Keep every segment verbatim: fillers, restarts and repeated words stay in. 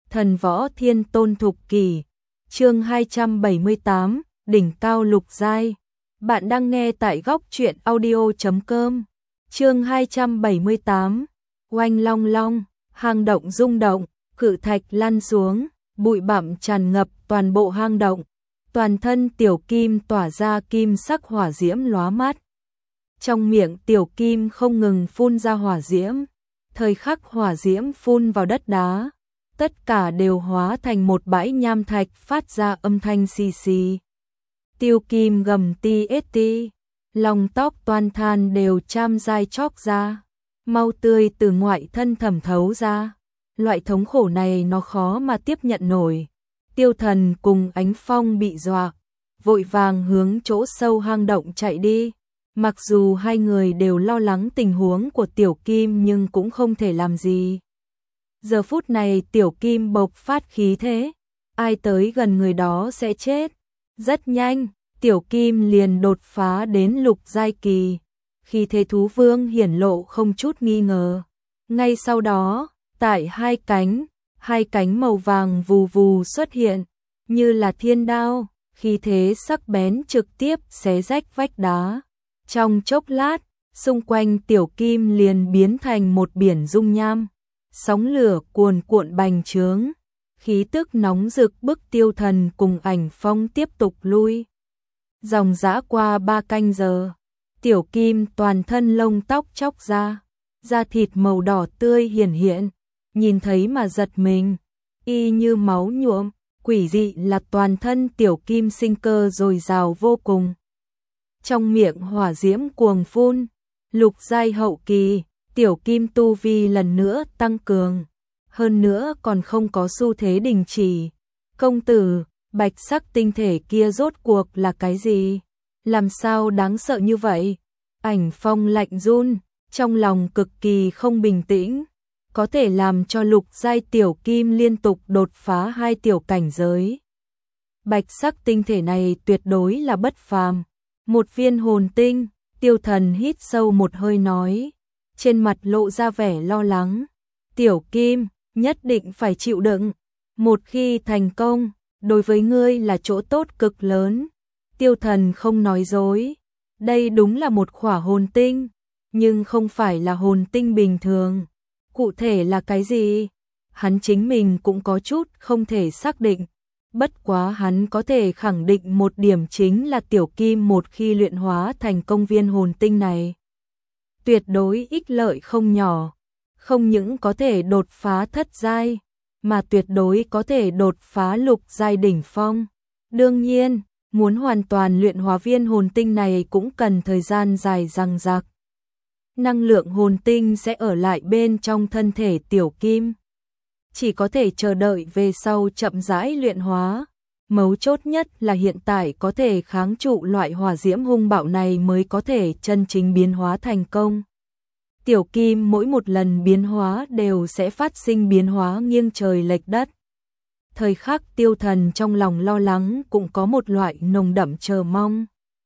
Thần võ thiên tôn thục kỳ, chương hai trăm bảy mươi tám, đỉnh cao lục giai. Bạn đang nghe tại góc truyện audio chấm com. Chương hai trăm bảy mươi tám, oanh long long, hang động rung động, cự thạch lăn xuống, bụi bặm tràn ngập toàn bộ hang động. Toàn thân Tiểu Kim tỏa ra kim sắc hỏa diễm lóa mắt. Trong miệng Tiểu Kim không ngừng phun ra hỏa diễm, thời khắc hỏa diễm phun vào đất đá, tất cả đều hóa thành một bãi nham thạch phát ra âm thanh xì xì. Tiểu Kim gầm ti ết ti, lòng tóc toàn than đều cham dai chóc ra, mau tươi từ ngoại thân thẩm thấu ra. Loại thống khổ này nó khó mà tiếp nhận nổi. Tiêu Thần cùng Ánh Phong bị dọa, vội vàng hướng chỗ sâu hang động chạy đi. Mặc dù hai người đều lo lắng tình huống của Tiểu Kim nhưng cũng không thể làm gì. Giờ phút này Tiểu Kim bộc phát khí thế, ai tới gần người đó sẽ chết. Rất nhanh, Tiểu Kim liền đột phá đến lục giai kỳ, khi thế thú vương hiển lộ không chút nghi ngờ. Ngay sau đó, tại hai cánh, hai cánh màu vàng vù vù xuất hiện, như là thiên đao, khi thế sắc bén trực tiếp xé rách vách đá. Trong chốc lát, xung quanh Tiểu Kim liền biến thành một biển dung nham, sóng lửa cuồn cuộn bành trướng, khí tức nóng rực bức Tiêu Thần cùng Ảnh Phong tiếp tục lui. Dòng dã qua ba canh giờ, Tiểu Kim toàn thân lông tóc chóc ra, da thịt màu đỏ tươi hiển hiện, nhìn thấy mà giật mình, y như máu nhuộm, quỷ dị là toàn thân Tiểu Kim sinh cơ dồi dào vô cùng. Trong miệng hỏa diễm cuồng phun, lục giai hậu kỳ, Tiểu Kim tu vi lần nữa tăng cường, hơn nữa còn không có xu thế đình chỉ. Công tử, bạch sắc tinh thể kia rốt cuộc là cái gì? Làm sao đáng sợ như vậy? Ảnh Phong lạnh run, trong lòng cực kỳ không bình tĩnh, có thể làm cho lục giai Tiểu Kim liên tục đột phá hai tiểu cảnh giới. Bạch sắc tinh thể này tuyệt đối là bất phàm. Một viên hồn tinh, Tiêu Thần hít sâu một hơi nói, trên mặt lộ ra vẻ lo lắng. Tiểu Kim, nhất định phải chịu đựng, một khi thành công, đối với ngươi là chỗ tốt cực lớn. Tiêu Thần không nói dối, đây đúng là một khỏa hồn tinh, nhưng không phải là hồn tinh bình thường. Cụ thể là cái gì? Hắn chính mình cũng có chút không thể xác định. Bất quá hắn có thể khẳng định một điểm chính là Tiểu Kim một khi luyện hóa thành công viên hồn tinh này, tuyệt đối ích lợi không nhỏ, không những có thể đột phá thất giai, mà tuyệt đối có thể đột phá lục giai đỉnh phong. Đương nhiên, muốn hoàn toàn luyện hóa viên hồn tinh này cũng cần thời gian dài dằng dặc. Năng lượng hồn tinh sẽ ở lại bên trong thân thể Tiểu Kim, chỉ có thể chờ đợi về sau chậm rãi luyện hóa. Mấu chốt nhất là hiện tại có thể kháng trụ loại hỏa diễm hung bạo này mới có thể chân chính biến hóa thành công. Tiểu Kim mỗi một lần biến hóa đều sẽ phát sinh biến hóa nghiêng trời lệch đất. Thời khắc Tiêu Thần trong lòng lo lắng cũng có một loại nồng đậm chờ mong.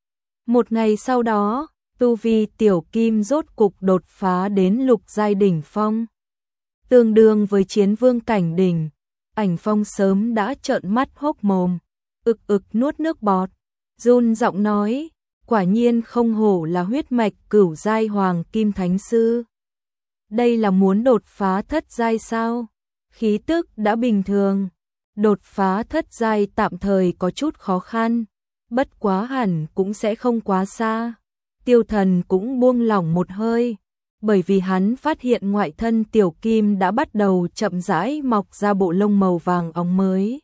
Một ngày sau đó, tu vi Tiểu Kim rốt cục đột phá đến lục giai đỉnh phong, tương đương với chiến vương cảnh đỉnh. Ảnh Phong sớm đã trợn mắt hốc mồm, ực ực nuốt nước bọt, run giọng nói, quả nhiên không hổ là huyết mạch cửu giai hoàng kim thánh sư. Đây là muốn đột phá thất giai sao? Khí tức đã bình thường, đột phá thất giai tạm thời có chút khó khăn, bất quá hẳn cũng sẽ không quá xa. Tiêu Thần cũng buông lỏng một hơi, bởi vì hắn phát hiện ngoại thân Tiểu Kim đã bắt đầu chậm rãi mọc ra bộ lông màu vàng óng mới.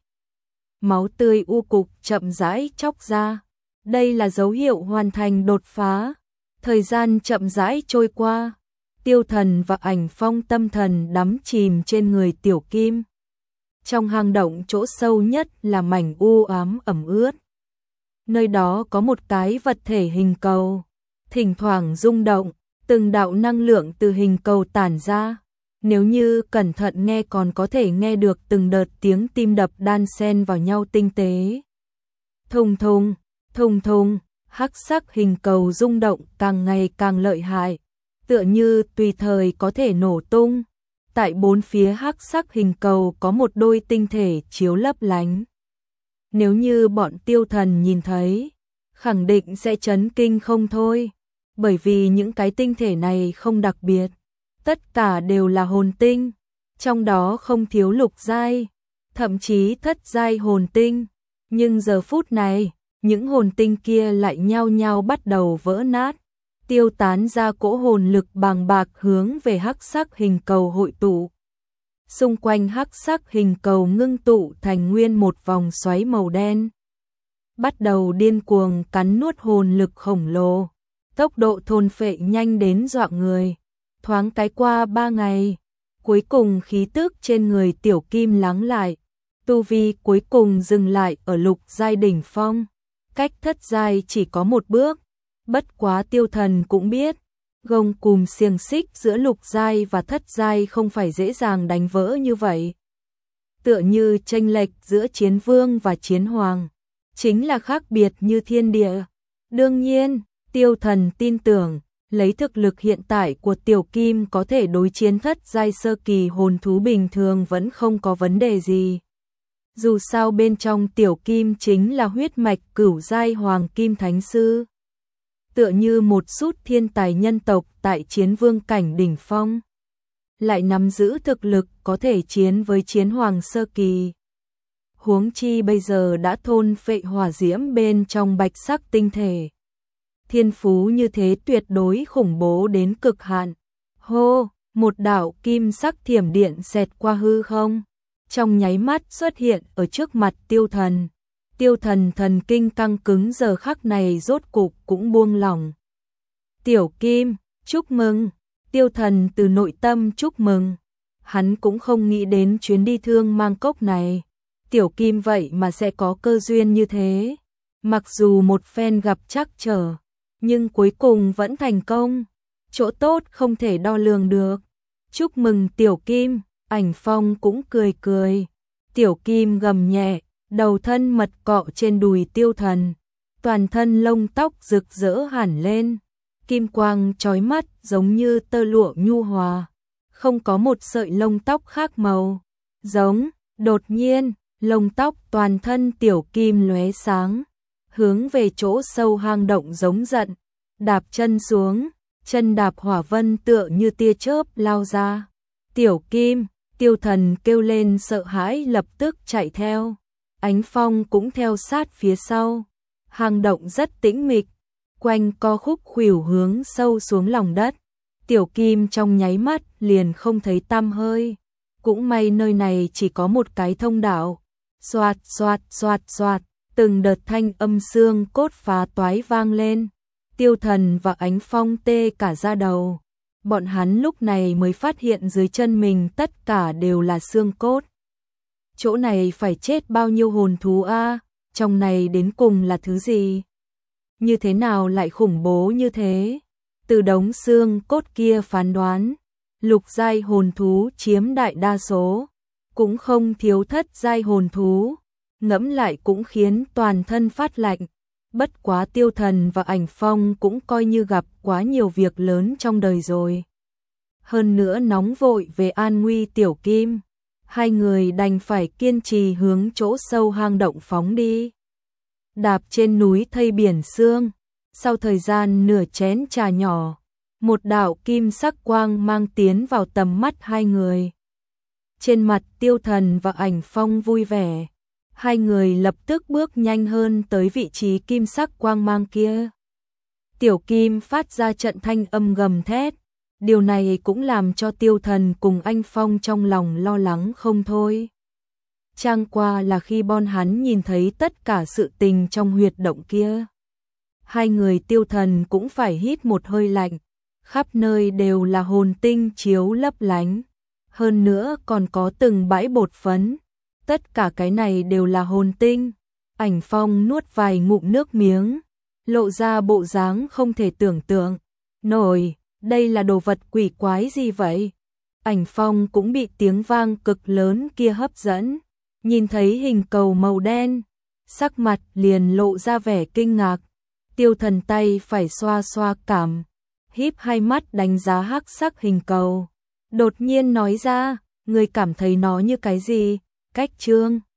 Máu tươi u cục chậm rãi chóc ra. Đây là dấu hiệu hoàn thành đột phá. Thời gian chậm rãi trôi qua. Tiêu Thần và Ảnh Phong tâm thần đắm chìm trên người Tiểu Kim. Trong hang động chỗ sâu nhất là mảnh u ám ẩm ướt. Nơi đó có một cái vật thể hình cầu, thỉnh thoảng rung động. Từng đạo năng lượng từ hình cầu tản ra, nếu như cẩn thận nghe còn có thể nghe được từng đợt tiếng tim đập đan xen vào nhau tinh tế. Thùng thùng, thùng thùng, hắc sắc hình cầu rung động càng ngày càng lợi hại, tựa như tùy thời có thể nổ tung. tại bốn phía hắc sắc hình cầu có một đôi tinh thể chiếu lấp lánh. Nếu như bọn Tiêu Thần nhìn thấy, khẳng định sẽ chấn kinh không thôi, bởi vì những cái tinh thể này không đặc biệt, tất cả đều là hồn tinh, trong đó không thiếu lục giai, thậm chí thất giai hồn tinh, nhưng giờ phút này, những hồn tinh kia lại nhao nhao bắt đầu vỡ nát, tiêu tán ra cỗ hồn lực bàng bạc hướng về hắc sắc hình cầu hội tụ. Xung quanh hắc sắc hình cầu ngưng tụ thành nguyên một vòng xoáy màu đen, bắt đầu điên cuồng cắn nuốt hồn lực khổng lồ, tốc độ thôn phệ nhanh đến dọa người. Thoáng cái qua ba ngày, cuối cùng khí tức trên người Tiểu Kim lắng lại, tu vi cuối cùng dừng lại ở lục giai đỉnh phong, cách thất giai chỉ có một bước. Bất quá Tiêu Thần cũng biết, gông cùm xiềng xích giữa lục giai và thất giai không phải dễ dàng đánh vỡ như vậy. Tựa như chênh lệch giữa chiến vương và chiến hoàng, chính là khác biệt như thiên địa. Đương nhiên, Tiêu Thần tin tưởng, lấy thực lực hiện tại của Tiểu Kim có thể đối chiến thất giai sơ kỳ hồn thú bình thường vẫn không có vấn đề gì. Dù sao bên trong Tiểu Kim chính là huyết mạch cửu giai hoàng kim thánh sư, tựa như một sút thiên tài nhân tộc tại chiến vương cảnh đỉnh phong, lại nắm giữ thực lực có thể chiến với chiến hoàng sơ kỳ. Huống chi bây giờ đã thôn phệ hỏa diễm bên trong bạch sắc tinh thể. Thiên phú như thế tuyệt đối khủng bố đến cực hạn. Hô, một đạo kim sắc thiểm điện xẹt qua hư không, trong nháy mắt xuất hiện ở trước mặt Tiêu Thần. Tiêu Thần thần kinh căng cứng giờ khắc này rốt cục cũng buông lỏng. Tiểu Kim, chúc mừng. Tiêu Thần từ nội tâm chúc mừng. Hắn cũng không nghĩ đến chuyến đi Thương Mang Cốc này, Tiểu Kim vậy mà sẽ có cơ duyên như thế. Mặc dù một phen gặp trắc trở, nhưng cuối cùng vẫn thành công, chỗ tốt không thể đo lường được. Chúc mừng Tiểu Kim, Ảnh Phong cũng cười cười. Tiểu Kim gầm nhẹ, đầu thân mật cọ trên đùi Tiêu Thần, toàn thân lông tóc rực rỡ hẳn lên, kim quang chói mắt giống như tơ lụa nhu hòa, không có một sợi lông tóc khác màu. Giống, đột nhiên, lông tóc toàn thân Tiểu Kim lóe sáng, hướng về chỗ sâu hang động giống giận, đạp chân xuống, chân đạp hỏa vân tựa như tia chớp lao ra. Tiểu Kim, Tiêu Thần kêu lên sợ hãi lập tức chạy theo, Ánh Phong cũng theo sát phía sau. Hang động rất tĩnh mịch, quanh co khúc khuỷu hướng sâu xuống lòng đất. Tiểu Kim trong nháy mắt liền không thấy tăm hơi, cũng may nơi này chỉ có một cái thông đạo. Xoạt xoạt xoạt xoạt, từng đợt thanh âm xương cốt phá toái vang lên. Tiêu Thần và Ánh Phong tê cả da đầu. Bọn hắn lúc này mới phát hiện dưới chân mình tất cả đều là xương cốt. Chỗ này phải chết bao nhiêu hồn thú a? Trong này đến cùng là thứ gì? Như thế nào lại khủng bố như thế? Từ đống xương cốt kia phán đoán, lục giai hồn thú chiếm đại đa số, cũng không thiếu thất giai hồn thú. Ngẫm lại cũng khiến toàn thân phát lạnh. Bất quá Tiêu Thần và Ảnh Phong cũng coi như gặp quá nhiều việc lớn trong đời rồi. Hơn nữa nóng vội về an nguy Tiểu Kim, hai người đành phải kiên trì hướng chỗ sâu hang động phóng đi. Đạp trên núi thây biển sương, sau thời gian nửa chén trà nhỏ, một đạo kim sắc quang mang tiến vào tầm mắt hai người. Trên mặt Tiêu Thần và Ảnh Phong vui vẻ, hai người lập tức bước nhanh hơn tới vị trí kim sắc quang mang kia. Tiểu Kim phát ra trận thanh âm gầm thét, điều này cũng làm cho Tiêu Thần cùng Anh Phong trong lòng lo lắng không thôi. Chẳng qua là khi bọn hắn nhìn thấy tất cả sự tình trong huyệt động kia, hai người Tiêu Thần cũng phải hít một hơi lạnh, khắp nơi đều là hồn tinh chiếu lấp lánh, hơn nữa còn có từng bãi bột phấn. Tất cả cái này đều là hồn tinh. Ảnh Phong nuốt vài ngụm nước miếng, lộ ra bộ dáng không thể tưởng tượng nổi, đây là đồ vật quỷ quái gì vậy? Ảnh Phong cũng bị tiếng vang cực lớn kia hấp dẫn, nhìn thấy hình cầu màu đen, sắc mặt liền lộ ra vẻ kinh ngạc. Tiêu Thần tay phải xoa xoa cảm, híp hai mắt đánh giá hắc sắc hình cầu. đột nhiên nói ra, người cảm thấy nó như cái gì? Cách trương.